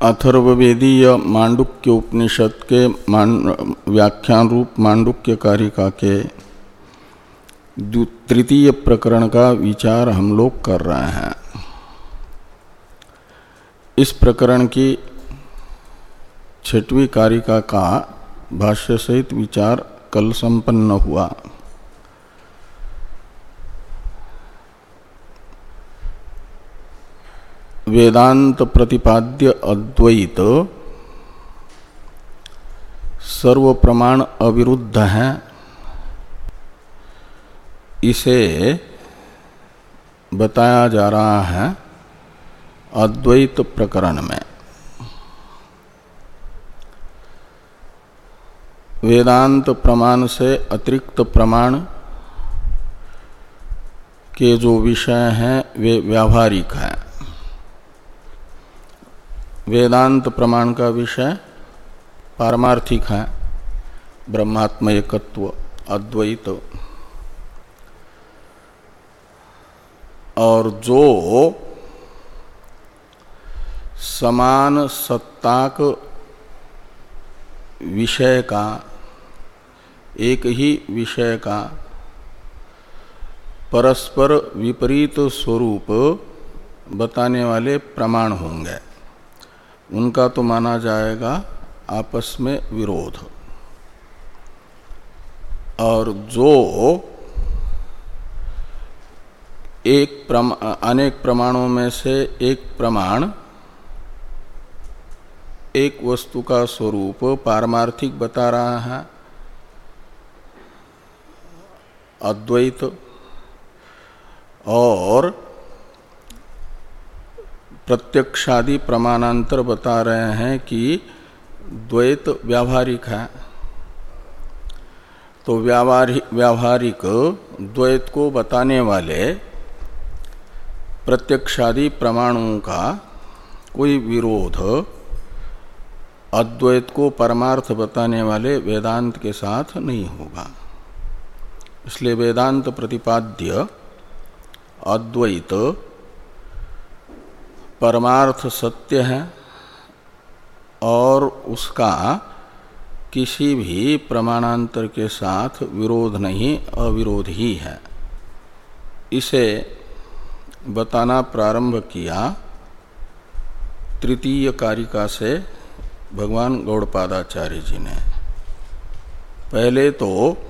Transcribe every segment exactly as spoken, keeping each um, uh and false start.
अथर्ववेदीय मांडुक्य उपनिषद के व्याख्यान रूप मांडुक्य कारिका के तृतीय प्रकरण का विचार हम लोग कर रहे हैं। इस प्रकरण की छठवीं कारिका का भाष्य सहित विचार कल संपन्न हुआ। वेदांत प्रतिपाद्य अद्वैत सर्व प्रमाण अविरुद्ध है, इसे बताया जा रहा है अद्वैत प्रकरण में। वेदांत प्रमाण से अतिरिक्त प्रमाण के जो विषय हैं वे व्यावहारिक हैं। वेदांत प्रमाण का विषय पारमार्थिक है, ब्रह्मात्म एकत्व अद्वैत। और जो समान सत्ताक विषय का, एक ही विषय का परस्पर विपरीत स्वरूप बताने वाले प्रमाण होंगे, उनका तो माना जाएगा आपस में विरोध। और जो एक प्रमा, अनेक प्रमाणों में से एक प्रमाण एक वस्तु का स्वरूप पारमार्थिक बता रहा है, अद्वैत, और प्रत्यक्षादि प्रमाणांतर बता रहे हैं कि द्वैत व्यावहारिक है। तो व्यावहारिक व्यावहारिक द्वैत को बताने वाले प्रत्यक्षादि प्रमाणों का कोई विरोध अद्वैत को परमार्थ बताने वाले वेदांत के साथ नहीं होगा। इसलिए वेदांत प्रतिपाद्य अद्वैत परमार्थ सत्य है और उसका किसी भी प्रमाणांतर के साथ विरोध नहीं, अविरोध ही है। इसे बताना प्रारंभ किया तृतीय कारिका से भगवान गौड़पादाचार्य जी ने। पहले तो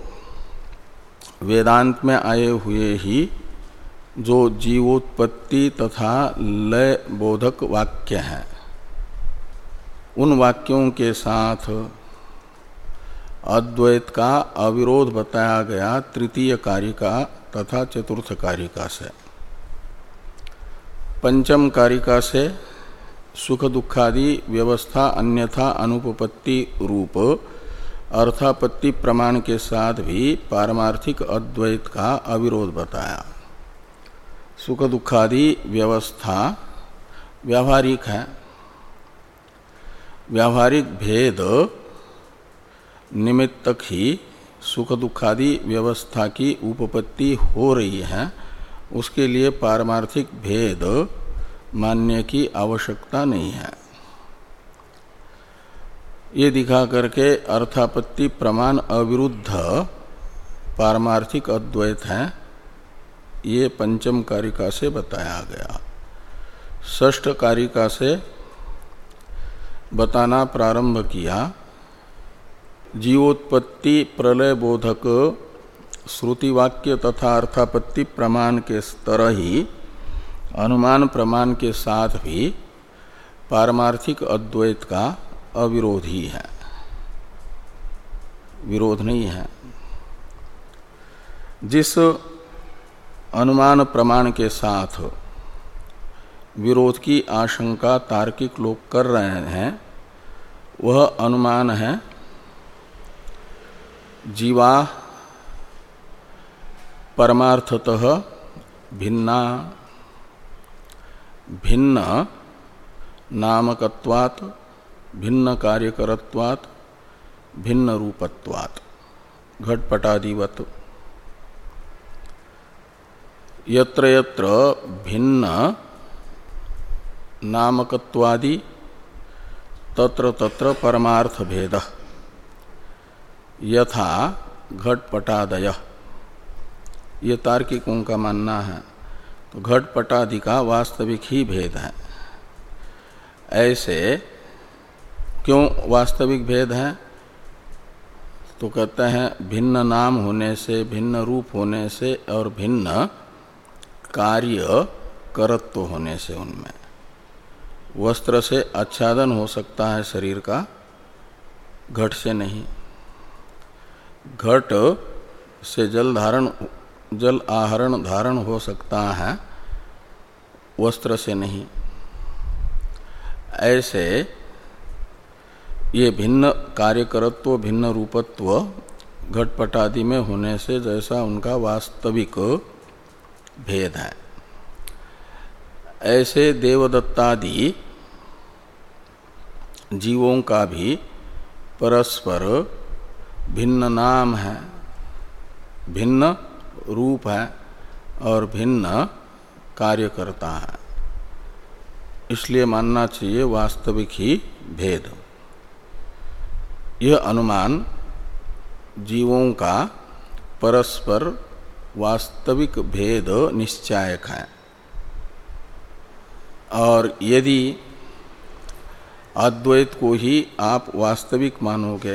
वेदांत में आए हुए ही जो जीवोत्पत्ति तथा लय बोधक वाक्य हैं, उन वाक्यों के साथ अद्वैत का अविरोध बताया गया तृतीय कारिका तथा चतुर्थ कारिका से। पंचम कारिका से सुख दुखादि व्यवस्था अन्यथा अनुपपत्ति रूप अर्थापत्ति प्रमाण के साथ भी पारमार्थिक अद्वैत का अविरोध बताया। सुख दुखादि व्यवस्था व्यावहारिक है, व्यावहारिक भेद निमित्तक ही सुख दुखादि व्यवस्था की उपपत्ति हो रही है, उसके लिए पारमार्थिक भेद मानने की आवश्यकता नहीं है। ये दिखा करके अर्थापत्ति प्रमाण अविरुद्ध पारमार्थिक अद्वैत है, ये पंचम कारिका से बताया गया। षष्ठ कारिका से बताना प्रारंभ किया जीवोत्पत्ति प्रलय बोधक श्रुति वाक्य तथा अर्थापत्ति प्रमाण के तरह ही अनुमान प्रमाण के साथ भी पारमार्थिक अद्वैत का अविरोध ही है, विरोध नहीं है। जिस अनुमान प्रमाण के साथ विरोध की आशंका तार्किक लोग कर रहे हैं, वह अनुमान है जीवा परमार्थतः भिन्ना भिन्न नामकत्वात् भिन्न कार्यकरत्वात् भिन्न रूपत्वात् घटपटादिवत्। यत्र यत्र भिन्न नामकत्वादि तत्र तत्र परमार्थ भेद यथा घटपटादय, ये तार्किकों का मानना है। तो घटपटादि का वास्तविक ही भेद है। ऐसे क्यों वास्तविक भेद है? तो कहते हैं भिन्न नाम होने से, भिन्न रूप होने से और भिन्न कार्य करत्व होने से उनमें। वस्त्र से आच्छादन हो सकता है शरीर का, घट से नहीं। घट से जल धारण, जल आहरण धारण हो सकता है, वस्त्र से नहीं। ऐसे ये भिन्न कार्यकरत्व, भिन्न रूपत्व घटपटादि में होने से जैसा उनका वास्तविक भेद है, ऐसे देवदत्तादि जीवों का भी परस्पर भिन्न नाम है, भिन्न रूप है और भिन्न कार्यकर्ता है। इसलिए मानना चाहिए वास्तविक ही भेद। यह अनुमान जीवों का परस्पर वास्तविक भेद निश्चायक है। और यदि अद्वैत को ही आप वास्तविक मानोगे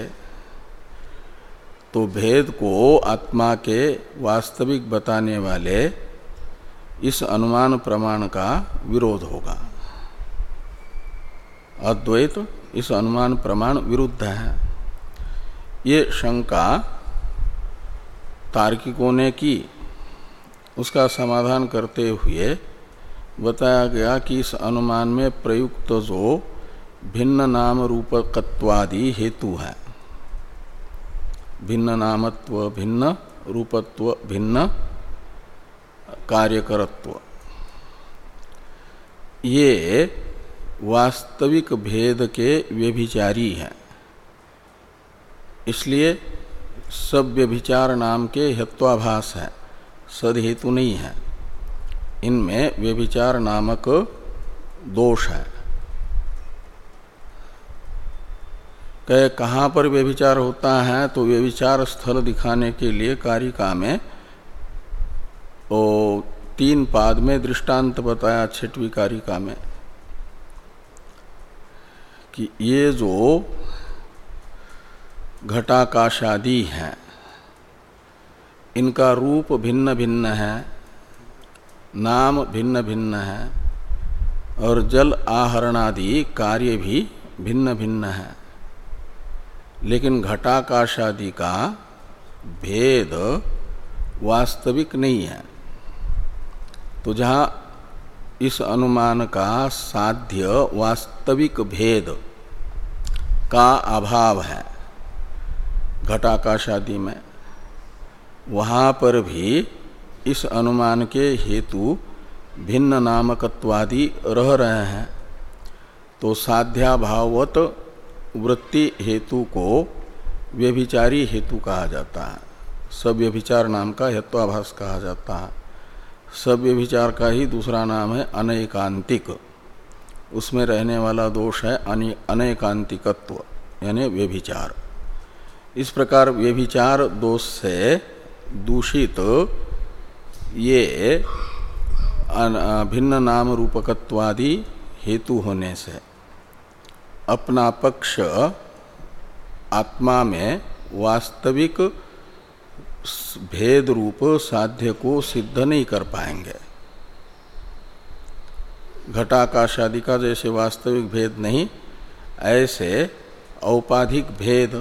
तो भेद को आत्मा के वास्तविक बताने वाले इस अनुमान प्रमाण का विरोध होगा। अद्वैत इस अनुमान प्रमाण विरुद्ध है। ये शंका तार्किकों ने की। उसका समाधान करते हुए बताया गया कि इस अनुमान में प्रयुक्त जो भिन्न नाम रूपकत्वादि हेतु है, भिन्न नामत्व, भिन्न रूपत्व, भिन्न कार्यकरत्व, ये वास्तविक भेद के व्यभिचारी हैं। इसलिए सब व्यभिचार नाम के हेत्वाभास है, सद हेतु नहीं है। इनमें व्यभिचार नामक दोष है। कहे कहाँ पर व्यभिचार होता है? तो व्यभिचार स्थल दिखाने के लिए कारिका में ओ तीन पाद में दृष्टांत बताया, छठवीं कारिका में, कि ये जो घटाकाशादि हैं इनका रूप भिन्न भिन्न है, नाम भिन्न भिन्न है और जल आहरणादि कार्य भी भिन्न भिन्न है। लेकिन घटाकाशादि का भेद वास्तविक नहीं है। तो जहाँ इस अनुमान का साध्य वास्तविक भेद का अभाव है घटाकाशादि में, वहाँ पर भी इस अनुमान के हेतु भिन्न नामकत्वादि रह रहे हैं। तो साध्याभाववत वृत्ति हेतु को व्यभिचारी हेतु कहा जाता है। सब व्यभिचार नाम का हेत्वाभास कहा जाता है। सब व्यभिचार का ही दूसरा नाम है अनैकांतिक। उसमें रहने वाला दोष है अनैकांतिकत्व, यानी व्यभिचार। इस प्रकार व्यभिचार दोष से दूषित ये भिन्न नाम रूपकत्वादि हेतु होने से अपना पक्ष आत्मा में वास्तविक भेद रूप साध्य को सिद्ध नहीं कर पाएंगे। घटाकाशादि का जैसे वास्तविक भेद नहीं, ऐसे औपाधिक भेद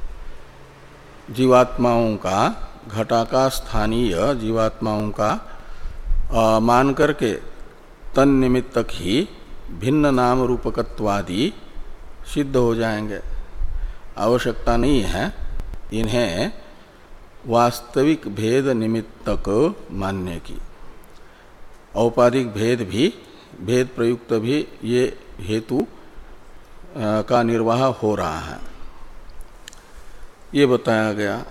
जीवात्माओं का, घटाकाश स्थानीय जीवात्माओं का आ, मान करके तन निमित्तक ही भिन्न नाम रूपकत्वादि सिद्ध हो जाएंगे। आवश्यकता नहीं है इन्हें वास्तविक भेद निमित्तक मानने की। औपाधिक भेद भी, भेद प्रयुक्त भी ये हेतु का निर्वाह हो रहा है, ये बताया गया।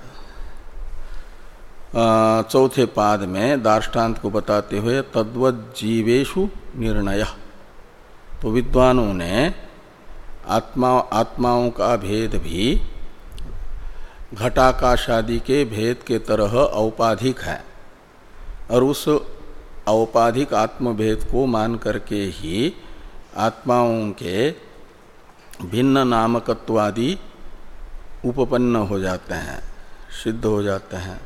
चौथे पाद में दार्ष्टान्त को बताते हुए तद्वत जीवेषु निर्णय। तो विद्वानों ने आत्मा आत्माओं का भेद भी घटाकाशादि के भेद के तरह औपाधिक है, और उस औपाधिक आत्मभेद को मान करके ही आत्माओं के भिन्न नामकत्वादि उपपन्न हो जाते हैं, सिद्ध हो जाते हैं।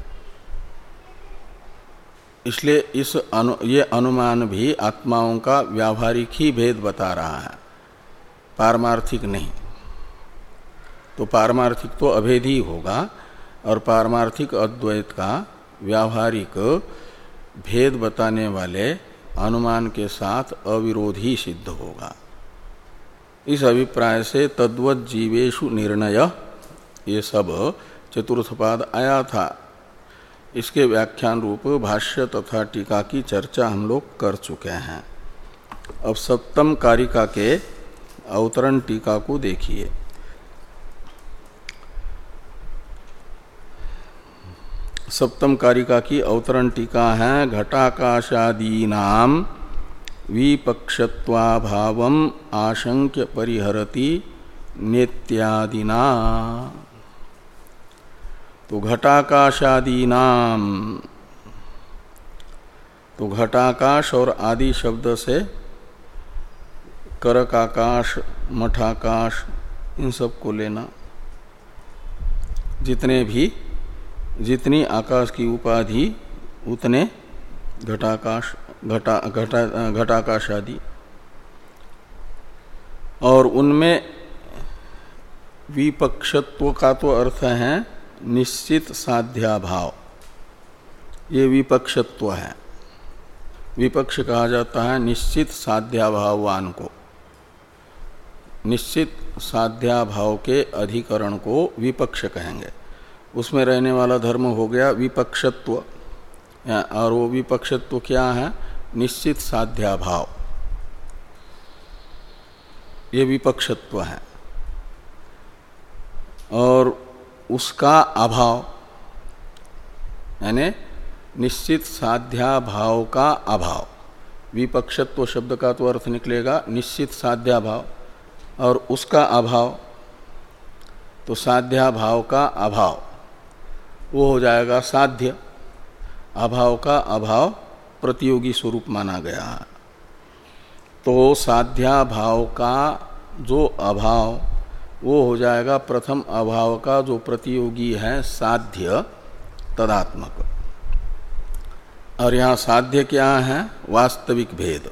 इसलिए इस अनु, ये अनुमान भी आत्माओं का व्यावहारिक ही भेद बता रहा है, पारमार्थिक नहीं। तो पारमार्थिक तो अभेद ही होगा, और पारमार्थिक अद्वैत का व्यावहारिक भेद बताने वाले अनुमान के साथ अविरोधी सिद्ध होगा। इस अभिप्राय से तद्वत जीवेषु निर्णय ये सब चतुर्थ पाद आया था। इसके व्याख्यान रूप भाष्य तथा टीका की चर्चा हम लोग कर चुके हैं। अब सप्तम कारिका के अवतरण टीका को देखिए। सप्तम कारिका की अवतरण टीका है घटाकाशादीनाम विपक्षत्वाभावम आशंक्य परिहरति नित्यादिना। तो घटाकाशादीनाम, तो घटाकाश और आदि शब्द से करकाकाश, मठाकाश, इन सब को लेना। जितने भी जितनी आकाश की उपाधि उतने घटाकाश, घटा घटा घटाकाश आदि, और उनमें विपक्षत्व का तो अर्थ है निश्चित साध्याभाव। ये विपक्षत्व है। विपक्ष कहा जाता है निश्चित साध्याभाववान को। निश्चित साध्याभाव के अधिकरण को विपक्ष कहेंगे। उसमें रहने वाला धर्म हो गया विपक्षत्व, और वो विपक्षत्व क्या है? निश्चित साध्याभाव, ये विपक्षत्व है। और उसका अभाव यानी निश्चित साध्याभाव का अभाव। विपक्षत्व शब्द का तो अर्थ निकलेगा निश्चित साध्याभाव, और उसका अभाव, तो साध्याभाव का अभाव वो हो जाएगा साध्य। अभाव का अभाव प्रतियोगी स्वरूप माना गया है। तो साध्याभाव का जो अभाव वो हो जाएगा प्रथम अभाव का जो प्रतियोगी है साध्य तदात्मक। और यहाँ साध्य क्या है? वास्तविक भेद।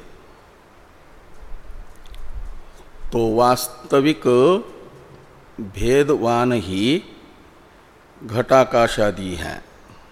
तो वास्तविक भेदवान ही घटाकाशादि हैं।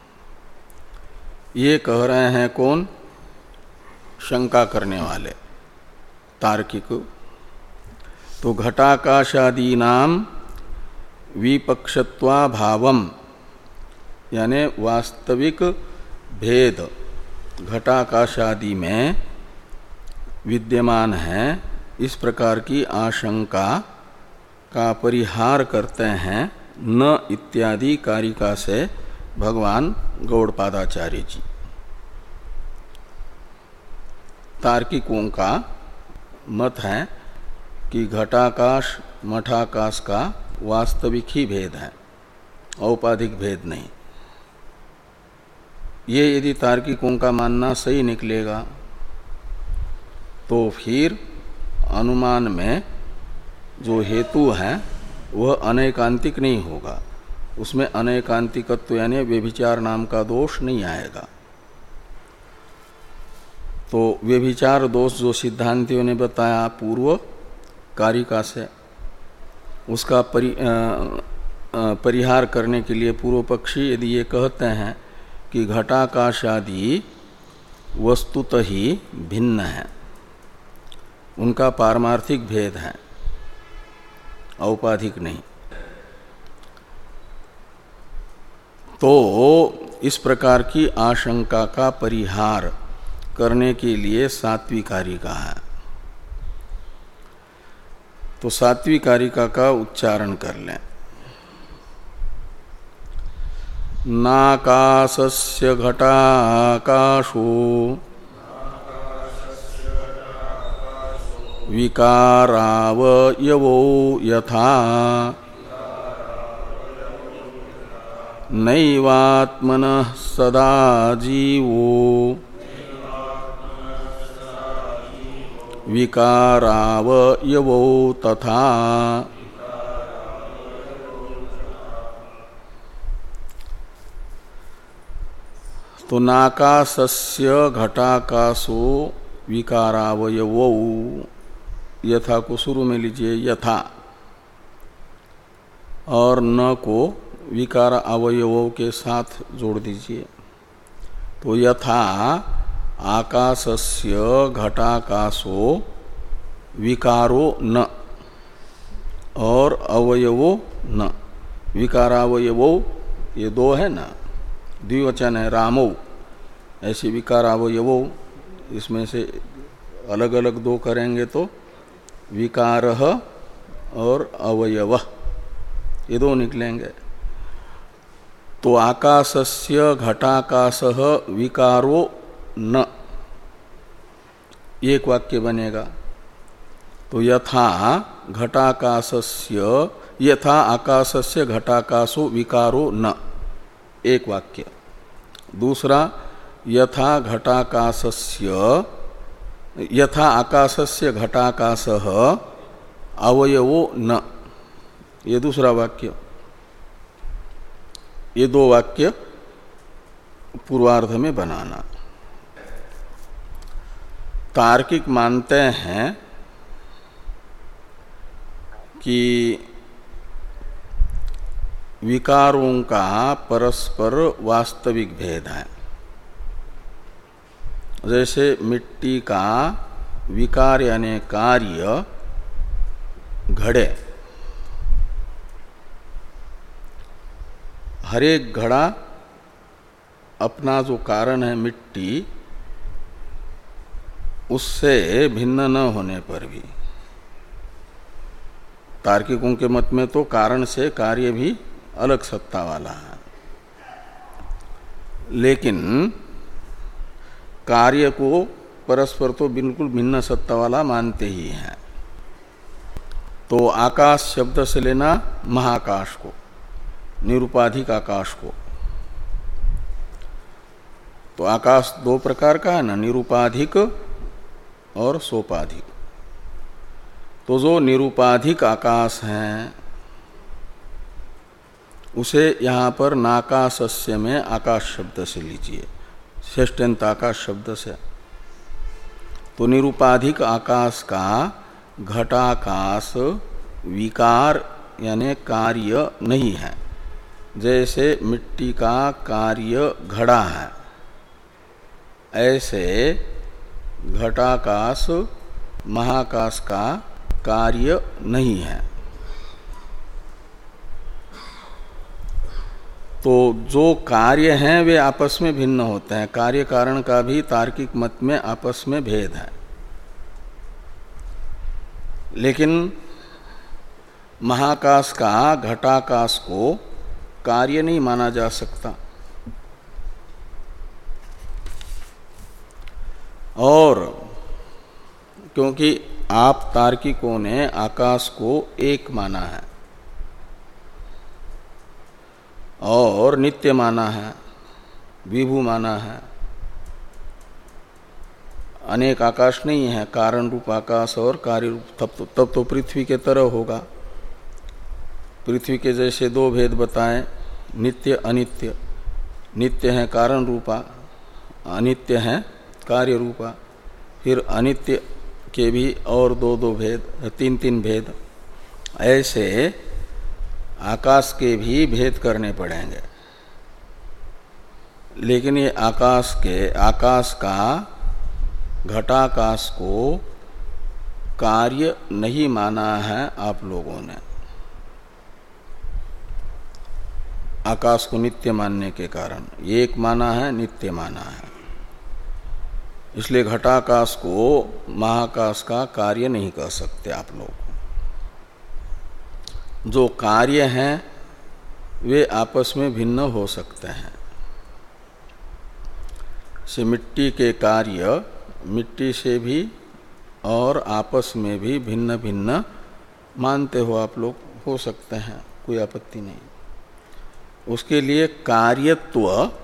ये कह रहे हैं कौन? शंका करने वाले तार्किक। तो घटाकाशादि नाम विपक्षत्वाभावम यानी वास्तविक भेद घटाकाशादि में विद्यमान है, इस प्रकार की आशंका का परिहार करते हैं न इत्यादि कारिका से भगवान गौड़पादाचार्य जी। तार्किकों का मत है कि घटाकाश मठाकाश का वास्तविक ही भेद है, औपाधिक भेद नहीं। ये यदि तार्किकों का मानना सही निकलेगा तो फिर अनुमान में जो हेतु है वह अनैकांतिक नहीं होगा। उसमें अनैकांतिकत्व यानी व्यभिचार नाम का दोष नहीं आएगा। तो व्यभिचार दोष जो सिद्धांतियों ने बताया पूर्व कारिका से, उसका परि, आ, आ, परिहार करने के लिए पूर्व पक्षी यदि ये कहते हैं कि घटाकाश आदि वस्तुतः ही भिन्न है, उनका पारमार्थिक भेद है, औपाधिक नहीं, तो इस प्रकार की आशंका का परिहार करने के लिए सात्विक कारिका है। तो सात्विक कारिका का उच्चारण कर लें। नाकाशस्य घटाकाशो विकारावयवो यथा नैवात्मनः सदा जीवो विकारावयवो तथा। तो नाकाशस्य घटाकाशो विकारावयवो, यथा को शुरू में लीजिए यथा, और न को विकार अवयवों के साथ जोड़ दीजिए। तो यथा आकाशस्य घटाकाशो विकारो न, और अवयवो न, विकारावयवो ये दो है ना, द्विवचन है रामो, ऐसे विकारावयवो, इसमें से अलग अलग दो करेंगे तो विकारः और अवयवः ये दो निकलेंगे। तो आकाशस्य घटाकाशः विकारो न, एक वाक्य बनेगा। तो यथा घटाकाशस्य, यथा आकाशस्य घटाकाशो विकारो न, एक वाक्य। दूसरा यथा घटाकाशस्य, यथा आकाशस्य घटाकाशः अवयवो न, ये दूसरा वाक्य। ये दो वाक्य पूर्वार्ध में बनाना। तार्किक मानते हैं कि विकारों का परस्पर वास्तविक भेद है। जैसे मिट्टी का विकार यानी कार्य घड़े, हर एक घड़ा अपना जो कारण है मिट्टी, उससे भिन्न न होने पर भी, तार्किकों के मत में तो कारण से कार्य भी अलग सत्ता वाला है, लेकिन कार्य को परस्पर तो बिल्कुल भिन्न सत्ता वाला मानते ही हैं। तो आकाश शब्द से लेना महाकाश को, निरुपाधिक आकाश को। तो आकाश दो प्रकार का है ना, निरुपाधिक और सोपाधिक। तो जो निरुपाधिक आकाश है उसे यहाँ पर नाकाशस्य में आकाश शब्द से लीजिए, षष्ठ्यंत आकाश शब्द से। तो निरुपाधिक आकाश का घटाकाश विकार यानी कार्य नहीं है। जैसे मिट्टी का कार्य घड़ा है, ऐसे घटाकाश महाकाश का कार्य नहीं है। तो जो कार्य हैं वे आपस में भिन्न होते हैं। कार्य कारण का भी तार्किक मत में आपस में भेद है, लेकिन महाकाश का घटाकाश को कार्य नहीं माना जा सकता। और क्योंकि आप तार्किकों ने आकाश को एक माना है और नित्य माना है, विभु माना है। अनेक आकाश नहीं है, कारण रूप आकाश और कार्य रूप, तब तो, तब तो पृथ्वी के तरह होगा। पृथ्वी के जैसे दो भेद बताएं, नित्य अनित्य। नित्य है कारण रूपा, अनित्य है कार्य रूपा। फिर अनित्य के भी और दो दो भेद, तीन तीन भेद। ऐसे आकाश के भी भेद करने पड़ेंगे। लेकिन ये आकाश के आकाश का घटाकाश को कार्य नहीं माना है आप लोगों ने, आकाश को नित्य मानने के कारण एक माना है, नित्य माना है। इसलिए घटाकाश को महाकाश का कार्य नहीं कह सकते आप लोग। जो कार्य हैं वे आपस में भिन्न हो सकते हैं। से मिट्टी के कार्य मिट्टी से भी और आपस में भी भिन्न भिन्न मानते हो आप लोग, हो सकते हैं, कोई आपत्ति नहीं। उसके लिए कार्यत्व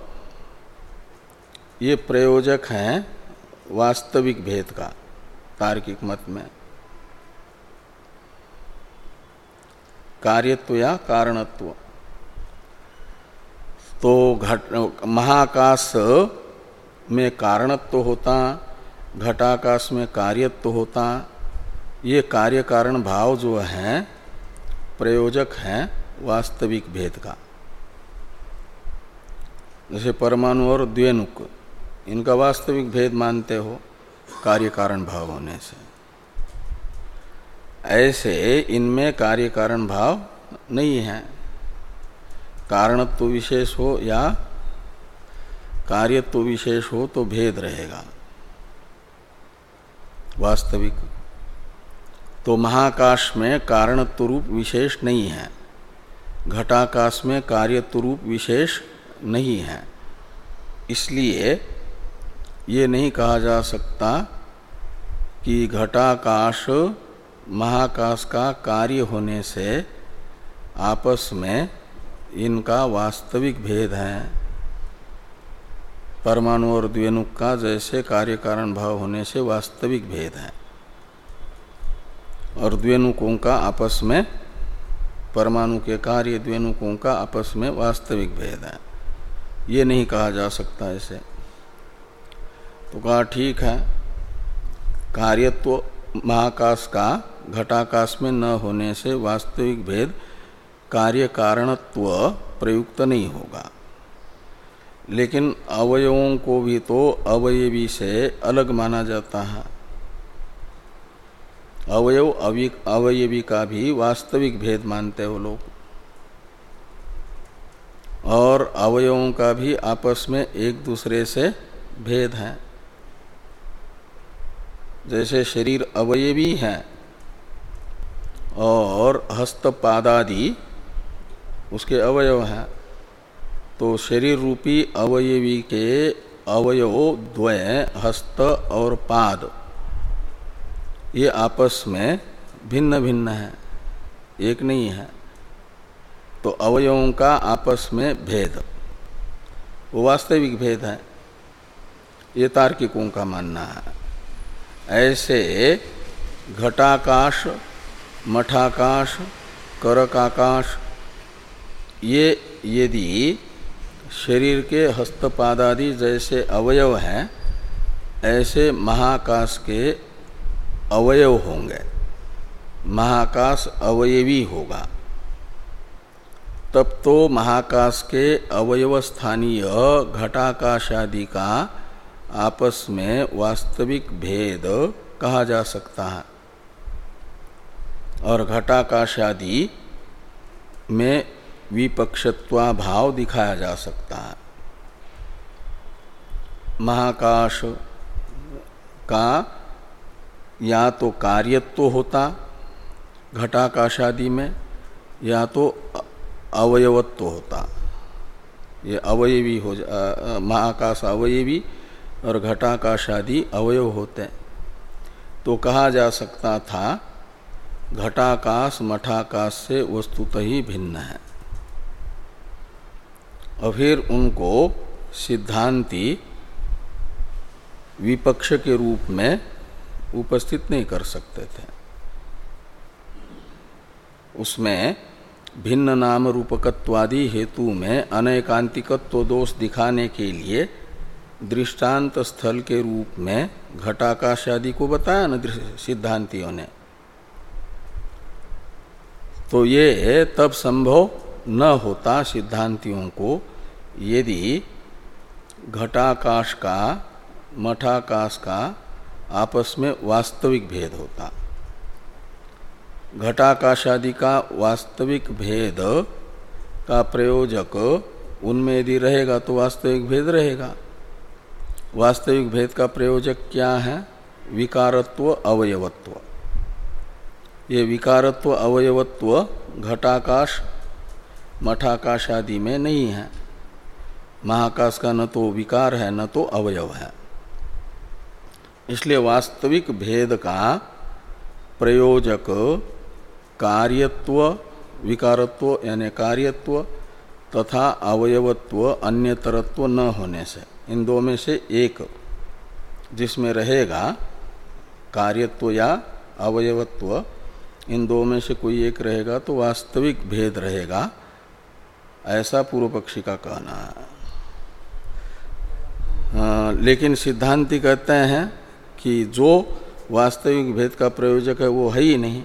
ये प्रयोजक हैं वास्तविक भेद का तार्किक मत में। कार्यत्व या कारणत्व। तो घट महाकाश में कारणत्व होता, घटाकाश में कार्यत्व होता। ये कार्य कारण भाव जो है प्रयोजक हैं वास्तविक भेद का। जैसे परमाणु और द्व्यनुक, इनका वास्तविक भेद मानते हो कार्य कारण भाव होने से। ऐसे इनमें कार्य कारण भाव नहीं है। कारणत्व विशेष हो या कार्यत्व विशेष हो तो भेद रहेगा वास्तविक। तो महाकाश में कारणत्व रूप विशेष नहीं है, घटाकाश में कार्यत्व रूप विशेष नहीं है। इसलिए ये नहीं कहा जा सकता कि घटाकाश महाकाश का कार्य होने से आपस में इनका वास्तविक भेद है। परमाणु और द्व्यनुक का जैसे कार्य कारण भाव होने से वास्तविक भेद है, और द्व्यनुकों का आपस में, परमाणु के कार्य द्व्यनुकों का आपस में वास्तविक भेद है, ये नहीं कहा जा सकता ऐसे। तो कहा ठीक है, कार्यत्व महाकाश का घटाकाश में न होने से वास्तविक भेद कार्य कारणत्व प्रयुक्त नहीं होगा। लेकिन अवयवों को भी तो अवयवी से अलग माना जाता है। अवयव अवयवी का भी वास्तविक भेद मानते हो लोग, और अवयवों का भी आपस में एक दूसरे से भेद है। जैसे शरीर अवयवी है और हस्तपादादि उसके अवयव हैं, तो शरीर रूपी अवयवी के अवयव द्वय हस्त और पाद ये आपस में भिन्न भिन्न है, एक नहीं है। तो अवयवों का आपस में भेद वो वास्तविक भेद है, ये तार्किकों का मानना है। ऐसे घटाकाश, मठाकाश, करकाकाश ये यदि शरीर के हस्तपादादि जैसे अवयव हैं, ऐसे महाकाश के अवयव होंगे, महाकाश अवयवी होगा, तब तो महाकाश के अवयव स्थानीय घटाकाश आदि का आपस में वास्तविक भेद कहा जा सकता है, और घटाकाश आदि में विपक्षत्वा भाव दिखाया जा सकता है। महाकाश का या तो कार्यत्व होता घटाकाश आदि में, या तो अवयवत्व होता। ये अवयवी हो जा, महाकाश अवयवी और घटाकाश आदि अवयव होते। तो कहा जा सकता था घटाकाश मठाकाश से वस्तुतः ही भिन्न है, और फिर उनको सिद्धांती विपक्ष के रूप में उपस्थित नहीं कर सकते थे। उसमें भिन्न नाम रूपकत्वादि हेतु में अनैकांतिकत्व दोष दिखाने के लिए दृष्टांत स्थल के रूप में घटाकाश आदि को बताया न सिद्धांतियों ने। तो ये तब संभव न होता सिद्धांतियों को यदि घटाकाश का मठाकाश का आपस में वास्तविक भेद होता। घटाकाश आदि का वास्तविक भेद का प्रयोजक उनमें यदि रहेगा तो वास्तविक भेद रहेगा। वास्तविक भेद का प्रयोजक क्या है? विकारत्व अवयवत्व। ये विकारत्व अवयवत्व घटाकाश मठाकाश आदि में नहीं है। महाकाश का न तो विकार है न तो अवयव है। इसलिए वास्तविक भेद का प्रयोजक कार्यत्व विकारत्व यानी कार्यत्व तथा अवयवत्व अन्यतरत्व न होने से, इन दो में से एक जिसमें रहेगा कार्यत्व या अवयवत्व, इन दो में से कोई एक रहेगा तो वास्तविक भेद रहेगा, ऐसा पूर्व पक्षी का कहना है। आ, लेकिन सिद्धांती कहते हैं कि जो वास्तविक भेद का प्रयोजक है वो है ही नहीं,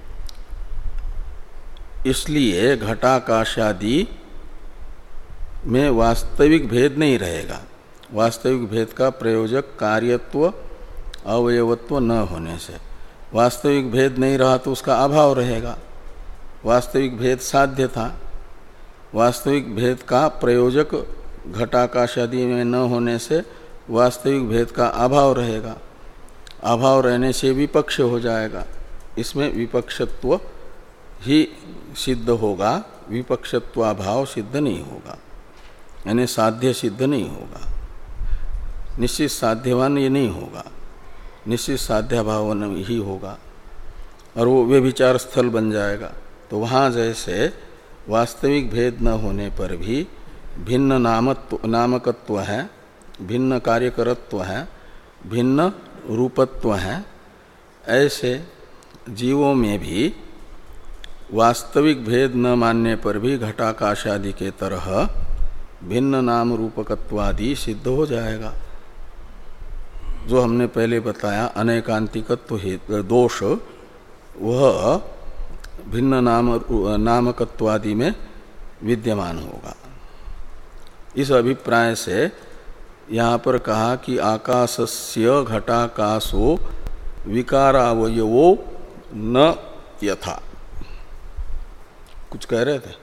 इसलिए घटाकाशादि में वास्तविक भेद नहीं रहेगा। वास्तविक भेद का प्रयोजक कार्यत्व अवयवत्व न होने से, वास्तविक भेद नहीं रहा तो उसका अभाव रहेगा। वास्तविक भेद साध्य था, वास्तविक भेद का प्रयोजक घटाकाशादि में न होने से वास्तविक भेद का अभाव रहेगा। अभाव रहने से विपक्ष हो जाएगा, इसमें विपक्षत्व ही सिद्ध होगा, विपक्षत्वाभाव सिद्ध नहीं होगा, यानी साध्य सिद्ध नहीं होगा। निश्चित साध्यवान ये नहीं होगा, निश्चित साध्याभावन ही होगा और वो व्यभिचार स्थल बन जाएगा। तो वहाँ जैसे वास्तविक भेद न होने पर भी भिन्न नामत्व नामकत्व है, भिन्न कार्यकरत्व है, भिन्न रूपत्व है, ऐसे जीवों में भी वास्तविक भेद न मानने पर भी घटाकाशादि के तरह भिन्न नाम रूपकत्वादि सिद्ध हो जाएगा। जो हमने पहले बताया अनेकांतिकत्व हेतु दोष, वह भिन्न नाम नामकत्वादि में विद्यमान होगा। इस अभिप्राय से यहाँ पर कहा कि आकाशस्य घटाकाशो विकारावयवो न यथा। कुछ कह रहे थे?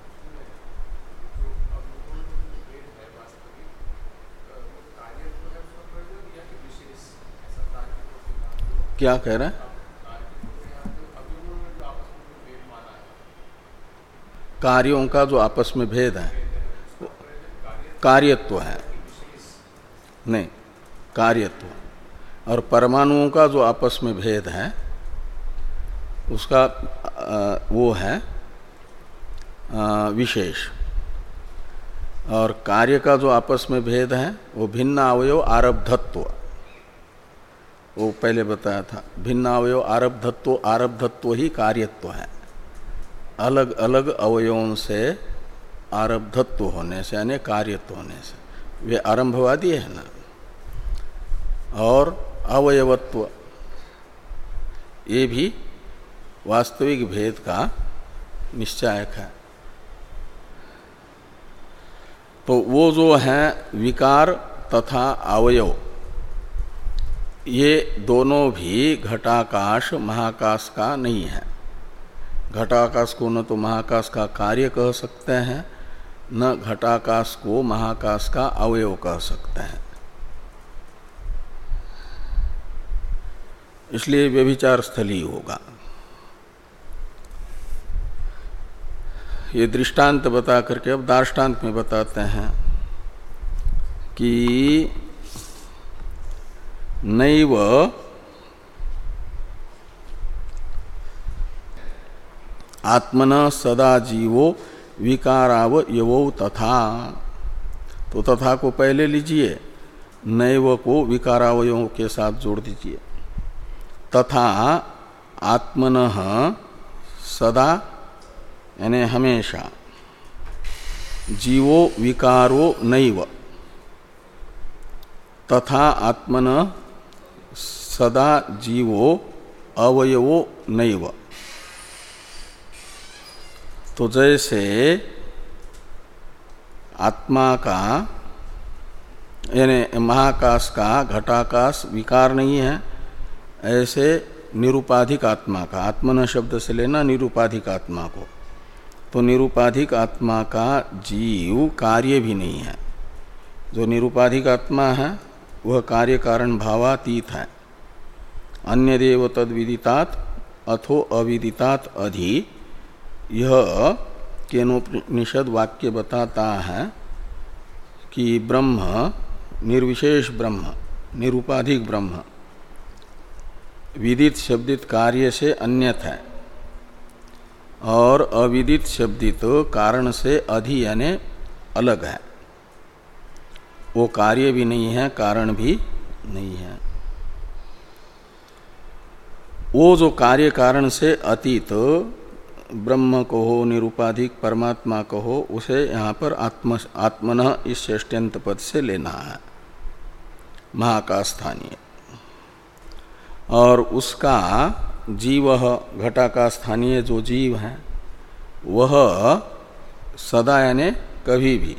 क्या कह रहे हैं? कार्यों का जो आपस में भेद है कार्यत्व है, नहीं कार्यत्व, और परमाणुओं का जो आपस में भेद है उसका वो है विशेष, और कार्य का जो आपस में भेद है वो भिन्न अवयव आरब्धत्व, वो पहले बताया था। भिन्न अवयव आरब्धत्व, आरब्धत्व ही कार्यत्व है। अलग अलग अवयवों से आरब्धत्व होने से यानी कार्यत्व होने से वे आरंभवादी है ना। और अवयवत्व ये भी वास्तविक भेद का निश्चायक है। तो वो जो है विकार तथा अवयव, ये दोनों भी घटाकाश महाकाश का नहीं है। घटाकाश को न तो महाकाश का कार्य कह सकते हैं, न घटाकाश को महाकाश का अवयव कह सकते हैं। इसलिए व्यभिचार स्थली होगा। ये दृष्टांत बता करके अब दार्ष्टान्त में बताते हैं कि नैव आत्मन सदा जीवो विकारावयवो तथा। तो तथा को पहले लीजिए, नैव को विकारावयवों के साथ जोड़ दीजिए। तथा आत्मनः सदा यानी हमेशा, जीवो विकारो नैव, तथा आत्मनः सदा जीवो अवयवो नैव। तो जैसे आत्मा का यानी महाकाश का घटाकाश विकार नहीं है, ऐसे निरुपाधिक आत्मा का, आत्मन शब्द से लेना निरुपाधिक आत्मा को, तो निरुपाधिक आत्मा का जीव कार्य भी नहीं है। जो निरुपाधिक आत्मा है वह कार्य कारण भावातीत है। अन्यदेव तद विदितात् अथो अविदितात् अधि, यह केनोपनिषद वाक्य बताता है कि ब्रह्म निर्विशेष ब्रह्म, निरुपाधिक ब्रह्म विदित शब्दित कार्य से अन्यथ है और अविदित शब्दित कारण से अधि यानी अलग है। वो कार्य भी नहीं है, कारण भी नहीं है। वो जो कार्य कारण से अतीत ब्रह्म को हो, निरूपाधिक परमात्मा को हो, उसे यहाँ पर आत्म आत्मनः इस षष्ट्यंत पद से लेना है, महाकास्थानीय। और उसका जीव, घटाकास्थानीय जो जीव है, वह सदा यानी कभी भी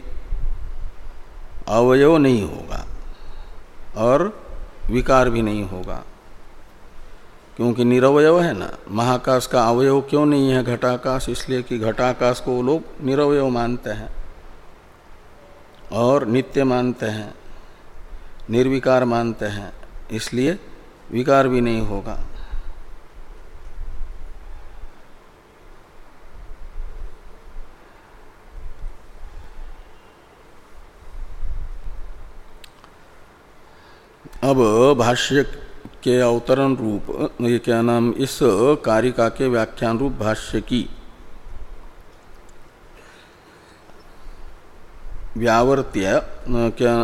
अवयव नहीं होगा और विकार भी नहीं होगा, क्योंकि निरवयव है ना। महाकाश का अवयव क्यों नहीं है घटाकाश? इसलिए कि घटाकाश को लोग निरवयव मानते हैं और नित्य मानते हैं, निर्विकार मानते हैं, इसलिए विकार भी नहीं होगा। अब भाष्य के अवतरण रूप, ये क्या नाम, इस कारिका के व्याख्यान रूप भाष्य की व्यावर्त्य क्या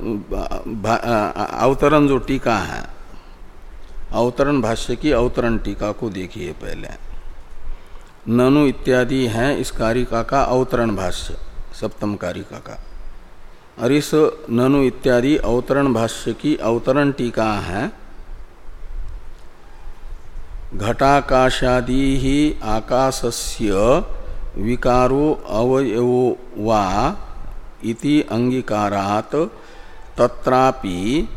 अवतरण जो टीका है, अवतरण भाष्य की अवतरण टीका को देखिए पहले। ननु इत्यादि हैं इस कारिका का अवतरण भाष्य, सप्तम कारिका का। और इस ननु इत्यादि अवतरण भाष्य की अवतरण टीका है, घटाकाशादि ही आकाशस्य विकारो अवयवो वा इति अंगीकारात् तत्रापि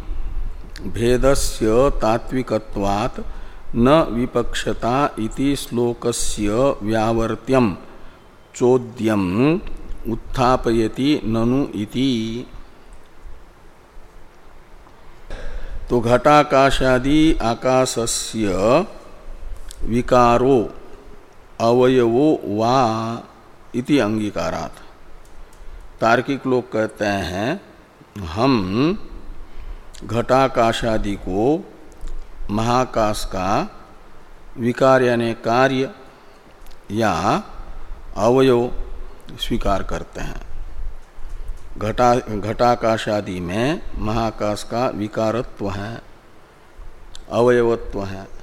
भेदस्य तात्विकत्वात् न विपक्षता इति श्लोकस्य व्यावर्त्यम चोद्यम उत्थापयति ननु इति। तो घटाकाशादि आकाशस्य विकारो अवयवो वा इति अंगीकारात्, तार्किक लोग कहते हैं हम घटाकाशादि को महाकाश का विकार यानी कार्य या अवयव स्वीकार करते हैं। घटा घटाकाशादि में महाकाश का विकारत्व है, अवयवत्व है,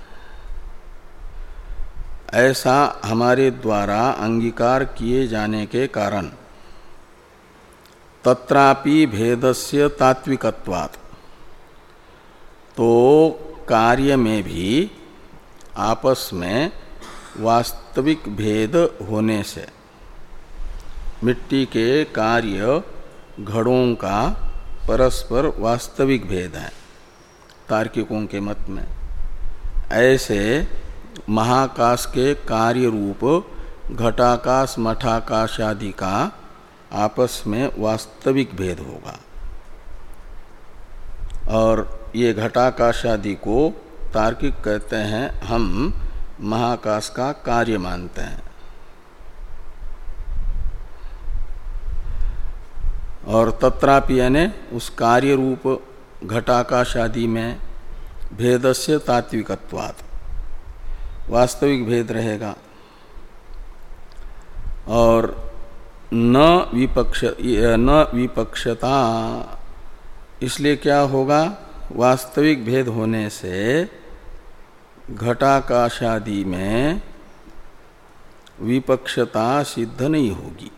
ऐसा हमारे द्वारा अंगीकार किए जाने के कारण तत्रापि भेदस्य तात्विकत्वात्, तो कार्य में भी आपस में वास्तविक भेद होने से, मिट्टी के कार्य घड़ों का परस्पर वास्तविक भेद है तार्किकों के मत में, ऐसे महाकाश के कार्य रूप घटाकाश मठाकाश आदि का आपस में वास्तविक भेद होगा। और ये घटाकाश आदि को तार्किक कहते हैं हम महाकाश का कार्य मानते हैं, और तत्रापि यानी उस कार्य रूप घटाकाश आदि में भेदस्य तात्विकत्वात्, वास्तविक भेद रहेगा। और न विपक्ष न विपक्षता, इसलिए क्या होगा, वास्तविक भेद होने से घटाकाश आदि में विपक्षता सिद्ध नहीं होगी।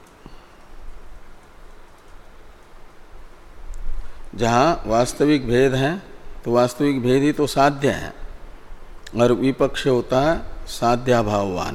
जहाँ वास्तविक भेद है तो वास्तविक भेद ही तो साध्य है, और विपक्ष होता है साध्याभाववान,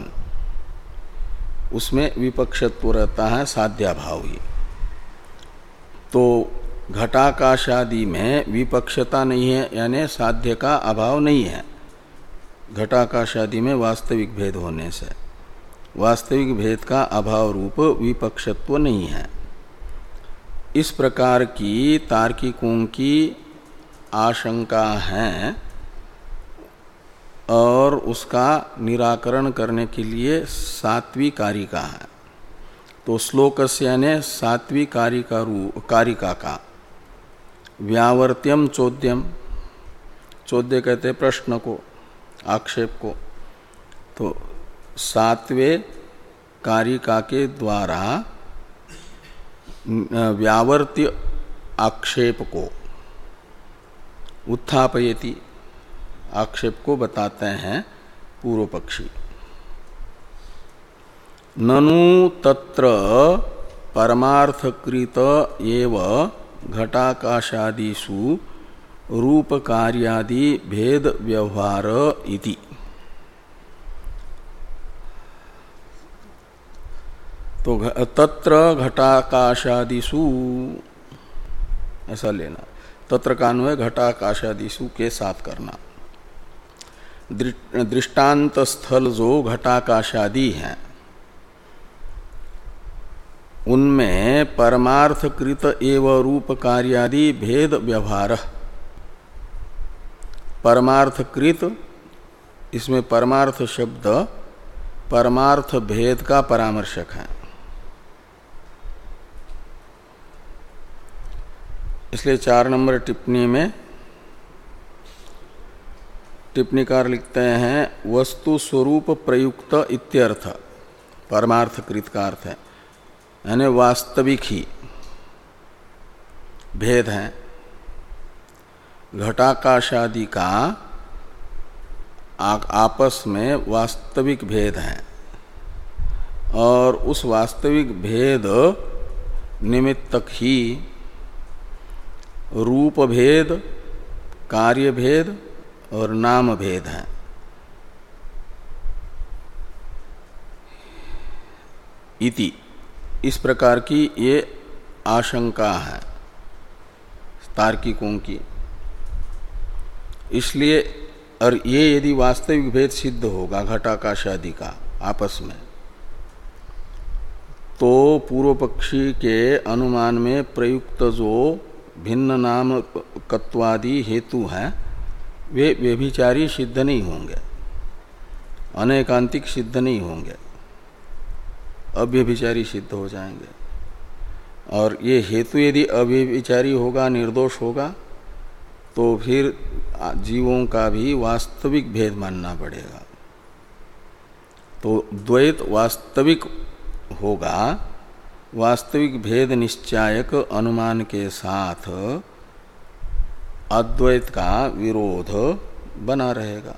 उसमें विपक्षत्व रहता है साध्याभाव ही। तो घटाकाश आदि में विपक्षता नहीं है, यानी साध्य का अभाव नहीं है। घटाकाश आदि में वास्तविक भेद होने से वास्तविक भेद का अभाव रूप विपक्षत्व नहीं है। इस प्रकार की तार्किकों की आशंका है, और उसका निराकरण करने के लिए सात्वी कारिका है। तो श्लोकस्य यानी सात्वी कारिका रूप कारिका का व्यावर्त्यम चोद्यम, चोद्य कहते प्रश्न को, आक्षेप को। तो सातवें कारिका के द्वारा व्यावर्त्य आक्षेप को उत्थापयति, आक्षेप को बताते हैं पूर्व पक्षी। ननु तत्र परमार्थकृत एव घटाकाशादिषु रूप कार्यादि भेद व्यवहार इति। तो तत्र घटाकाशादिषु ऐसा लेना, तत्र का अन्वय घटाकाशादिषु के साथ करना। दृष्टांत स्थल जो घटाकाशादि हैं उनमें परमार्थकृत एव रूप कार्यादि भेद व्यवहार, परमार्थकृत, इसमें परमार्थ शब्द परमार्थ भेद का परामर्शक है, इसलिए चार नंबर टिप्पणी में टिप्पणीकार लिखते हैं वस्तु स्वरूप प्रयुक्त इत्यर्थ, परमार्थकृत का अर्थ है यानी वास्तविक ही भेद है। घटाकाशादि का आपस में वास्तविक भेद है और उस वास्तविक भेद निमित्तक ही रूप भेद, कार्य भेद और नाम भेद है। इति, इस प्रकार की ये आशंका है तार्किकों की। इसलिए और ये यदि वास्तविक भेद सिद्ध होगा घटाकाशादि का आपस में, तो पूर्व पक्षी के अनुमान में प्रयुक्त जो भिन्न नाम कत्वादि हेतु हैं वे व्यभिचारी सिद्ध नहीं होंगे, अनेकांतिक सिद्ध नहीं होंगे, अव्यभिचारी सिद्ध हो जाएंगे। और ये हेतु यदि अव्यभिचारी होगा, निर्दोष होगा, तो फिर जीवों का भी वास्तविक भेद मानना पड़ेगा। तो द्वैत वास्तविक होगा, वास्तविक भेद निश्चायक अनुमान के साथ अद्वैत का विरोध बना रहेगा।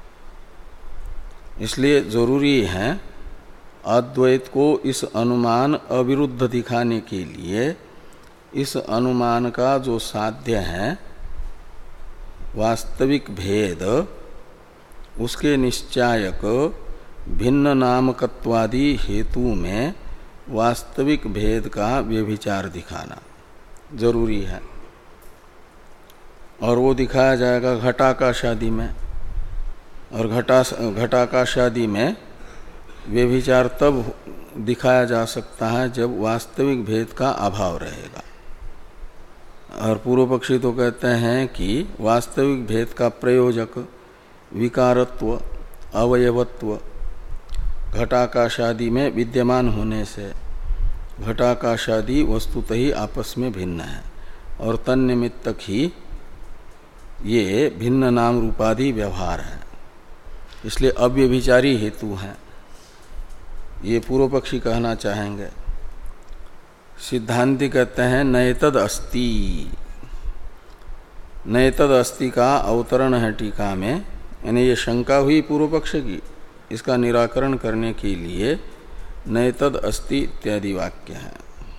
इसलिए जरूरी है अद्वैत को इस अनुमान अविरुद्ध दिखाने के लिए इस अनुमान का जो साध्य है वास्तविक भेद, उसके निश्चायक भिन्न नामकत्वादि हेतु में वास्तविक भेद का व्यभिचार दिखाना जरूरी है। और वो दिखाया जाएगा घटाकाशादि में। और घटा घटाकाशादि में व्यभिचार तब दिखाया जा सकता है जब वास्तविक भेद का अभाव रहेगा। और पूर्व पक्षी तो कहते हैं कि वास्तविक भेद का प्रयोजक विकारत्व, अवयवत्व घटाकाशादि में विद्यमान होने से घटाकाशादि वस्तुतः ही आपस में भिन्न है और तन्निमित्तक ही ये भिन्न नाम रूपादि व्यवहार है, इसलिए अव्यभिचारी हेतु हैं, ये पूर्व पक्षी कहना चाहेंगे। सिद्धांति कहते हैं नएतद अस्ति, नएतद अस्ति का अवतरण है टीका में, यानी ये शंका हुई पूर्व पक्ष की, इसका निराकरण करने के लिए नएतद अस्ति इत्यादि वाक्य है।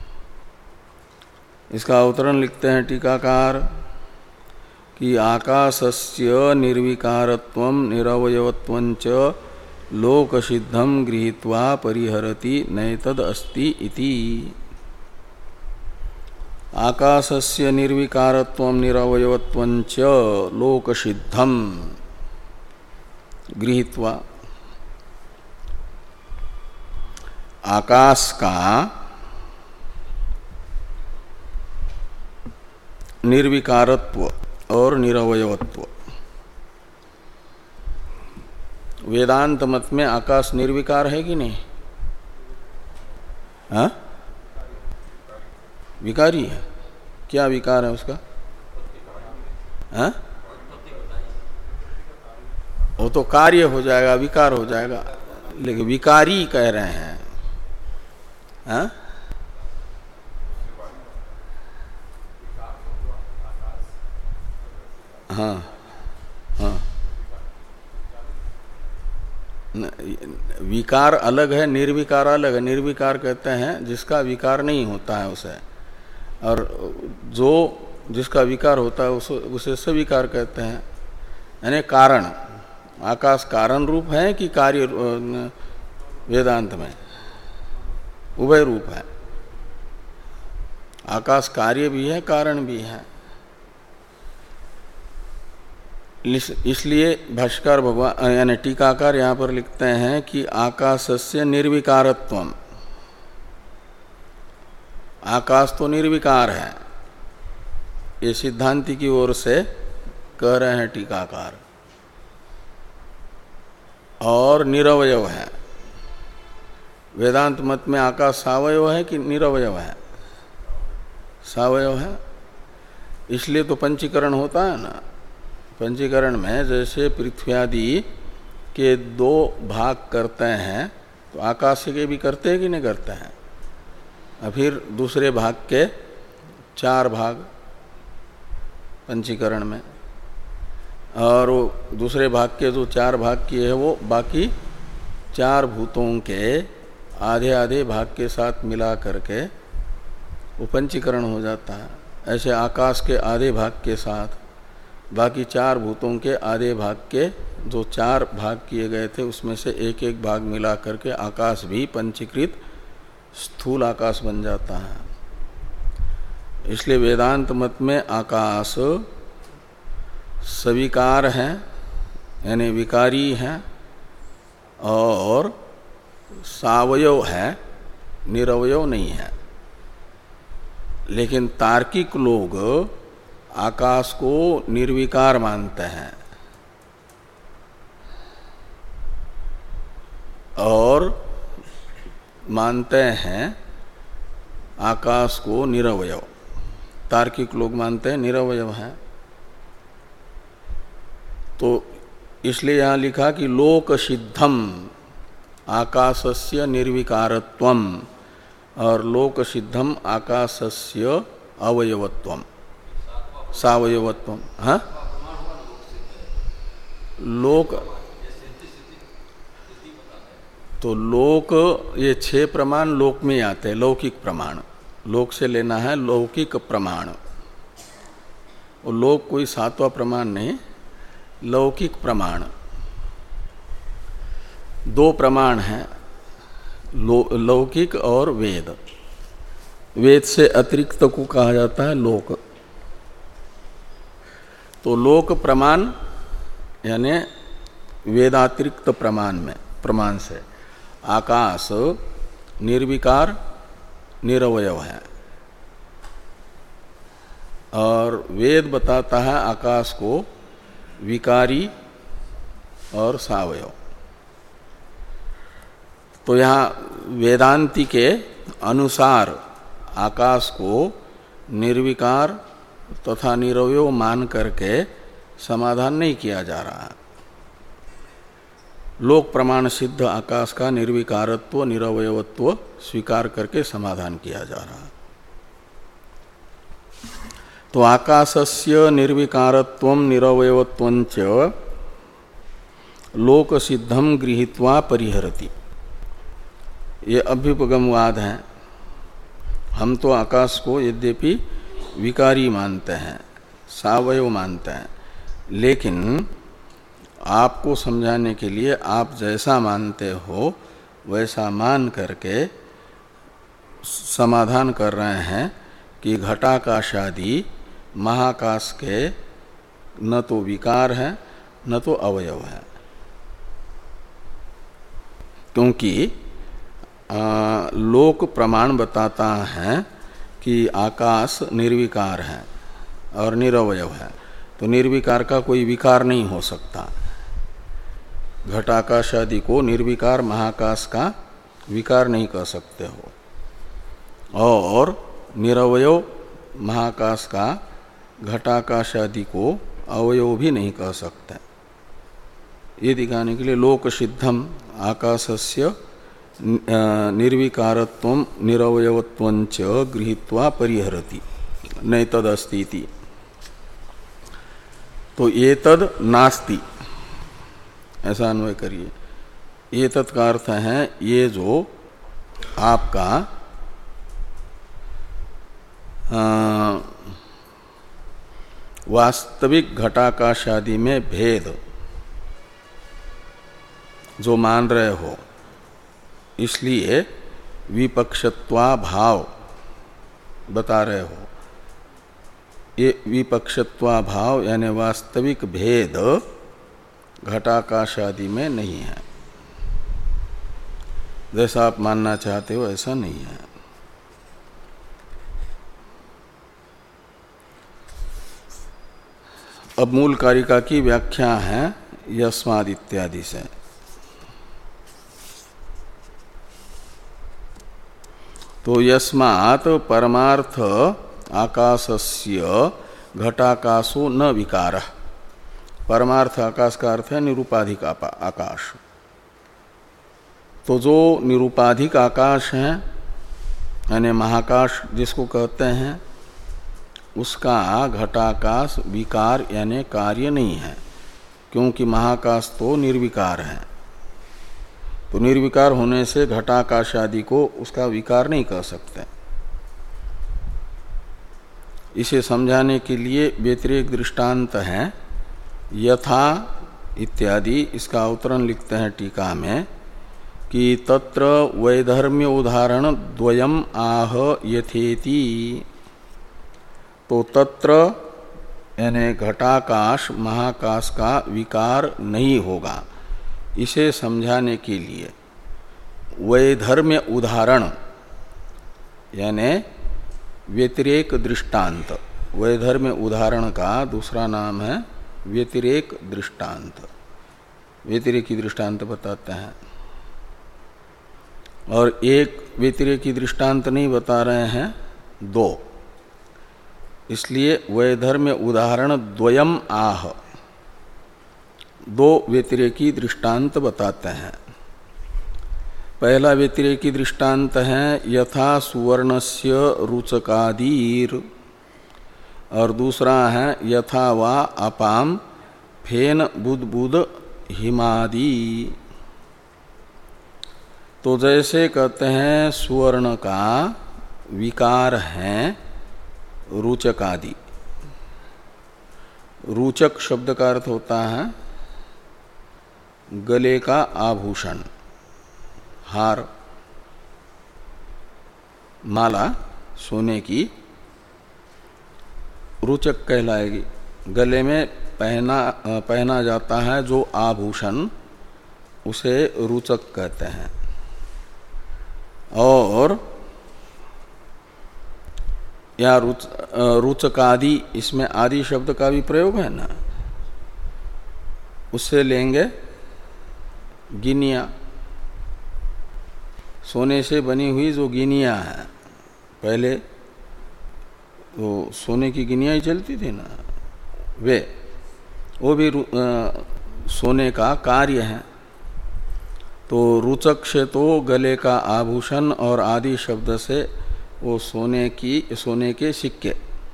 इसका अवतरण लिखते हैं टीकाकार कि आकाशस्य निर्विकारत्वं निरवयवत्वंच लोकसिद्धं गृहीत्वा परिहरति नएतद अस्ति इति। आकाशस्य निर्विकारत्वं निरवयवत्वंच लोकसिद्धं गृहीत्वा, आकाश का निर्विकारत्व और निरवयवत्व, वेदांत मत में आकाश निर्विकार है कि नहीं? हाँ, विकारी है। क्या विकार है उसका? हाँ, वो तो कार्य हो जाएगा, विकार हो जाएगा, लेकिन विकारी कह रहे हैं। हाँ हाँ हाँ, विकार अलग है, निर्विकार अलग है। निर्विकार कहते हैं जिसका विकार नहीं होता है उसे, और जो जिसका विकार होता है उसे उसे सविकार कहते हैं। यानी कारण, आकाश कारण रूप है कि कार्य वेदांत में उभय रूप है। आकाश कार्य भी है, कारण भी है। इसलिए भाष्यकार भगवान यानी टीकाकार यहाँ पर लिखते हैं कि आकाशस्य निर्विकारत्वम, आकाश तो निर्विकार है, ये सिद्धांति की ओर से कह रहे हैं टीकाकार, और निरवयव है। वेदांत मत में आकाश सावयव है कि निरवयव है? सावयव है। इसलिए तो पंचीकरण होता है ना। पंचीकरण में जैसे पृथ्वी आदि के दो भाग करते हैं, तो आकाश के भी करते हैं कि नहीं करते हैं? और फिर दूसरे भाग के चार भाग पंचीकरण में, और दूसरे भाग के जो चार भाग किए हैं वो बाकी चार भूतों के आधे आधे भाग के साथ मिला करके वो पंचीकरण हो जाता है। ऐसे आकाश के आधे भाग के साथ बाकी चार भूतों के आधे भाग के जो चार भाग किए गए थे उसमें से एक एक भाग मिला करके आकाश भी पंचीकृत स्थूल आकाश बन जाता है। इसलिए वेदांत मत में आकाश सविकार है, यानी विकारी है, और सावयव है, निरवयव नहीं है। लेकिन तार्किक लोग आकाश को निर्विकार मानते हैं और मानते हैं आकाश को निरवयव। तार्किक लोग मानते हैं निरवयव है। तो इसलिए यहाँ लिखा कि लोक सिद्धम आकाशस्य निर्विकारत्वम और लोक सिद्धम आकाशस्य अवयवत्वम सावयवत्वम। हाँ, लोक तो लोक, ये छह प्रमाण लोक में आते हैं। लौकिक प्रमाण, लोक से लेना है लौकिक प्रमाण। और लोक कोई सातवां प्रमाण नहीं, लौकिक प्रमाण। दो प्रमाण हैं, लौकिक और वेद। वेद से अतिरिक्त को कहा जाता है लोक। तो लोक प्रमाण यानी वेदातिरिक्त प्रमाण में प्रमाण से आकाश निर्विकार निरवयव है, और वेद बताता है आकाश को विकारी और सावयव। तो यहाँ वेदांति के अनुसार आकाश को निर्विकार तथा निरवयव मान करके समाधान नहीं किया जा रहा है। लोक प्रमाण सिद्ध आकाश का निर्विकारत्व निरवयवत्व स्वीकार करके समाधान किया जा रहा है। तो आकाशस्य निर्विकारत्वं निरवयवत्वंच लोक सिद्धम गृहीत्वा परिहरति। ये अभ्युपगमवाद है। हम तो आकाश को यद्यपि विकारी मानते हैं, सावयव मानते हैं, लेकिन आपको समझाने के लिए आप जैसा मानते हो वैसा मान करके समाधान कर रहे हैं कि घटाकाशादि महाकाश के न तो विकार है न तो अवयव है। क्योंकि आ, लोक प्रमाण बताता है कि आकाश निर्विकार है और निरवयव है, तो निर्विकार का कोई विकार नहीं हो सकता। घटाकाश आदि को निर्विकार महाकाश का विकार नहीं कह सकते हो, और निरवयव महाकाश का घटाकाश आदि को अवयव भी नहीं कह सकते। ये दिखाने के लिए लोक सिद्धम आकाशस्य निर्विकारत्वं निरवयवत्वंच गृहीत्वा परिहरति नैतदस्ति इति। तो ये तद नास्ति ऐसा अन्वय करिए। ये तत् का अर्थ है ये जो आपका आ, वास्तविक घटाकाश आदि में भेद जो मान रहे हो, इसलिए विपक्षत्वा भाव बता रहे हो। ये विपक्षत्वा भाव यानी वास्तविक भेद घटाकाश आदि में नहीं है। जैसा आप मानना चाहते हो ऐसा नहीं है। अब मूल कारिका की व्याख्या है यस्माद् इत्यादि से। तो यस्मात् परमार्थ आकाशस्य घटाकाशो न विकारः। परमार्थ आकाश का अर्थ है निरूपाधिक आकाश। तो जो निरूपाधिक आकाश है यानी महाकाश जिसको कहते हैं, उसका घटाकाश विकार यानी कार्य नहीं है, क्योंकि महाकाश तो निर्विकार है। तो निर्विकार होने से घटाकाश आदि को उसका विकार नहीं कह सकते। इसे समझाने के लिए व्यतिरेक दृष्टांत है यथा इत्यादि। इसका अवतरण लिखते हैं टीका में कि तत्र वैधर्म्य उदाहरण द्वयम आह यथेति। तो तत्र यानी घटाकाश महाकाश का विकार नहीं होगा, इसे समझाने के लिए वैधर्म्य उदाहरण यानी व्यतिरेक दृष्टांत। वैधर्म्य उदाहरण का दूसरा नाम है व्यतिरेक दृष्टांत। व्यतिरेकी दृष्टांत बताते हैं। और एक व्यतिरेकी दृष्टांत नहीं बता रहे हैं, दो। इसलिए वैधर्म्य उदाहरण द्वयम आह, दो व्यतिरेकी दृष्टांत बताते हैं। पहला व्यतिरेकी दृष्टांत है यथा सुवर्णस्य रुचकादीर, और दूसरा है यथा वा अपाम फेन बुद्बुद हिमादि। तो जैसे कहते हैं सुवर्ण का विकार है रुचकादि। रुचक शब्द का अर्थ होता है गले का आभूषण, हार, माला सोने की रुचक कहलाएगी। गले में पहना पहना जाता है जो आभूषण, उसे रुचक कहते हैं। और या रुच रुचकादि, इसमें आदि शब्द का भी प्रयोग है ना, उससे लेंगे गिनिया। सोने से बनी हुई जो गिनिया है, पहले वो सोने की गिनिया ही चलती थी ना, वे वो भी सोने का कार्य है। तो रुचक से तो गले का आभूषण और आदि शब्द से वो सोने की सोने के सिक्के,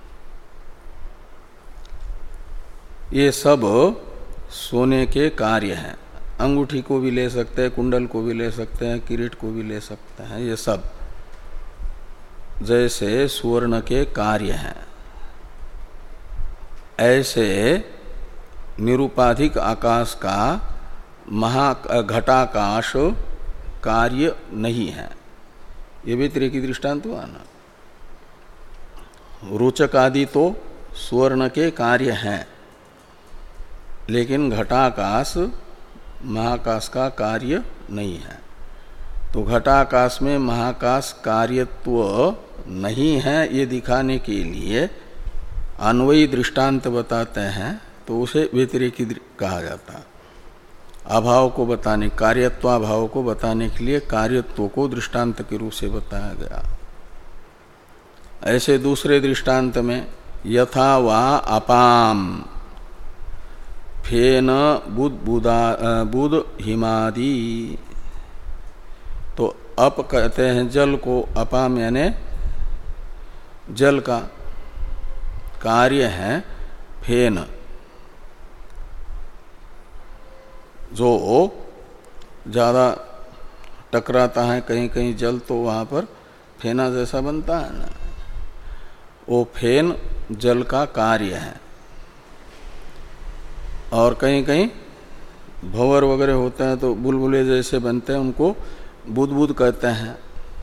ये सब सोने के कार्य हैं। अंगूठी को भी ले सकते हैं, कुंडल को भी ले सकते हैं, किरीट को भी ले सकते हैं। ये सब जैसे सुवर्ण के कार्य हैं, ऐसे निरूपाधिक आकाश का महा घटाकाश कार्य नहीं है। ये व्यतिरेकी दृष्टांत हुआ ना। रोचक आदि तो सुवर्ण के कार्य हैं, लेकिन घटाकाश महाकाश का कार्य नहीं है। तो घटाकाश में महाकाश कार्यत्व नहीं है, ये दिखाने के लिए अन्वयी दृष्टांत बताते हैं, तो उसे व्यतिरेकी कहा जाता है। अभाव को बताने, कार्यत्वाभाव को बताने के लिए कार्यत्व को दृष्टांत के रूप से बताया गया। ऐसे दूसरे दृष्टांत में यथा वा अपाम फेन बुद बुदा बुद हिमादि। तो अप कहते हैं जल को, अपाम यानी जल का कार्य है फेन, जो ज़्यादा टकराता है कहीं कहीं जल तो वहाँ पर फेना जैसा बनता है ना, वो फेन जल का कार्य है। और कहीं कहीं भंवर वगैरह होते हैं तो बुलबुले जैसे बनते हैं, उनको बुदबुद कहते हैं।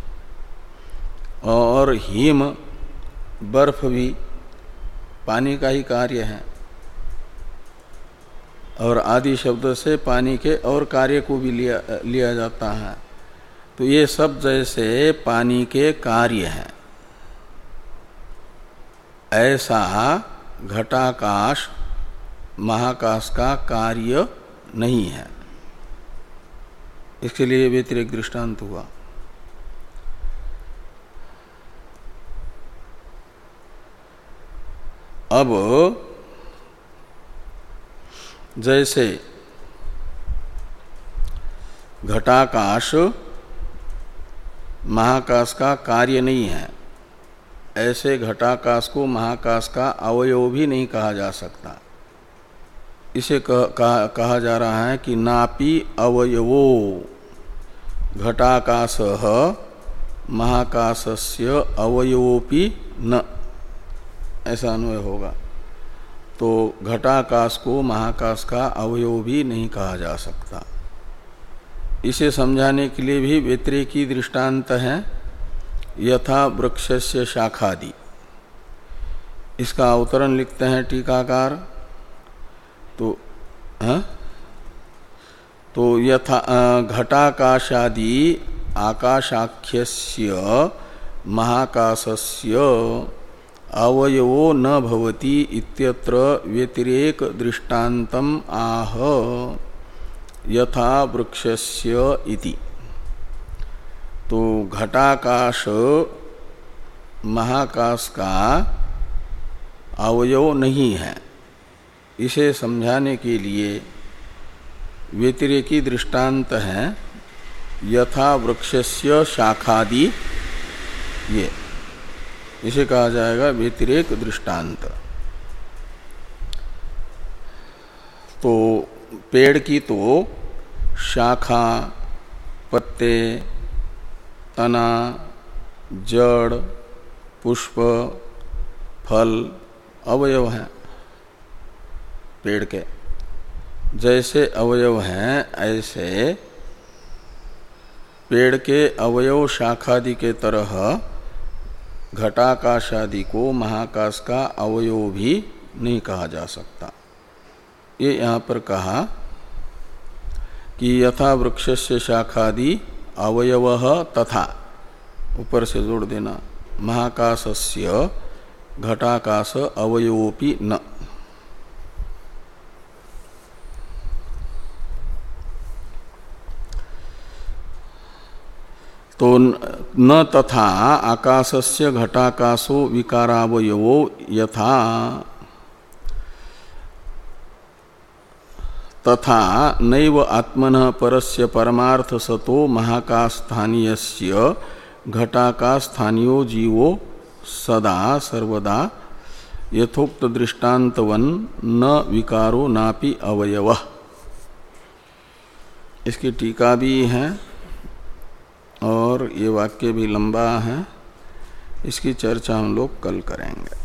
और हिम बर्फ भी पानी का ही कार्य है, और आदि शब्द से पानी के और कार्य को भी लिया लिया जाता है। तो ये सब जैसे पानी के कार्य हैं, ऐसा घटाकाश महाकाश का कार्य नहीं है। इसके लिए व्यतिरेक दृष्टांत हुआ। अब जैसे घटाकाश महाकाश का कार्य नहीं है, ऐसे घटाकाश को महाकाश का अवयव भी नहीं कहा जा सकता। इसे कह, कहा, कहा जा रहा है कि नापि अवयवो घटाकाशः महाकाशस्य अवयवोपि न, ऐसा अन्वय होगा। तो घटाकाश को महाकाश का अवयव भी नहीं कहा जा सकता। इसे समझाने के लिए भी व्यतिरेकी दृष्टांत है, यथा वृक्षस्य शाखादि। इसका अवतरण लिखते हैं टीकाकार। तो हाँ तो यथा घटाकाशादि आकाशाख्यस्य महाकाशस्य अवयवो न भवति इत्यत्र व्यतिरेक दृष्टान्तम आह यथा वृक्षस्य इति। तो घटाकाश महाकाश का अवयव नहीं है, इसे समझाने के लिए व्यतिरेकी दृष्टांत है यथा वृक्षस्य शाखादि। ये इसे कहा जाएगा व्यतिरेक दृष्टांत। तो पेड़ की तो शाखा, पत्ते, तना, जड़, पुष्प, फल अवयव हैं। पेड़ के जैसे अवयव हैं, ऐसे पेड़ के अवयव शाखादि के तरह घटाकाशादि को महाकाश का अवयव भी नहीं कहा जा सकता। ये यहाँ पर कहा कि यथा वृक्षस्य शाखादि अवयवः तथा, ऊपर से जोड़ देना, महाकाशस्य घटाकाश अवयवोपि न। तो न तथा आकाशस्य घटाकाशो विकारावयवो यथा तथा नैव आत्मनः परस्य परमार्थ सतो महाकाशस्थानीयस्य घटाकाशस्थानीयो जीवो सदा सर्वदा यथोक्त दृष्टान्तवन न विकारो नापि अवयवः। इसकी टीका भी है और ये वाक्य भी लंबा है, इसकी चर्चा हम लोग कल करेंगे।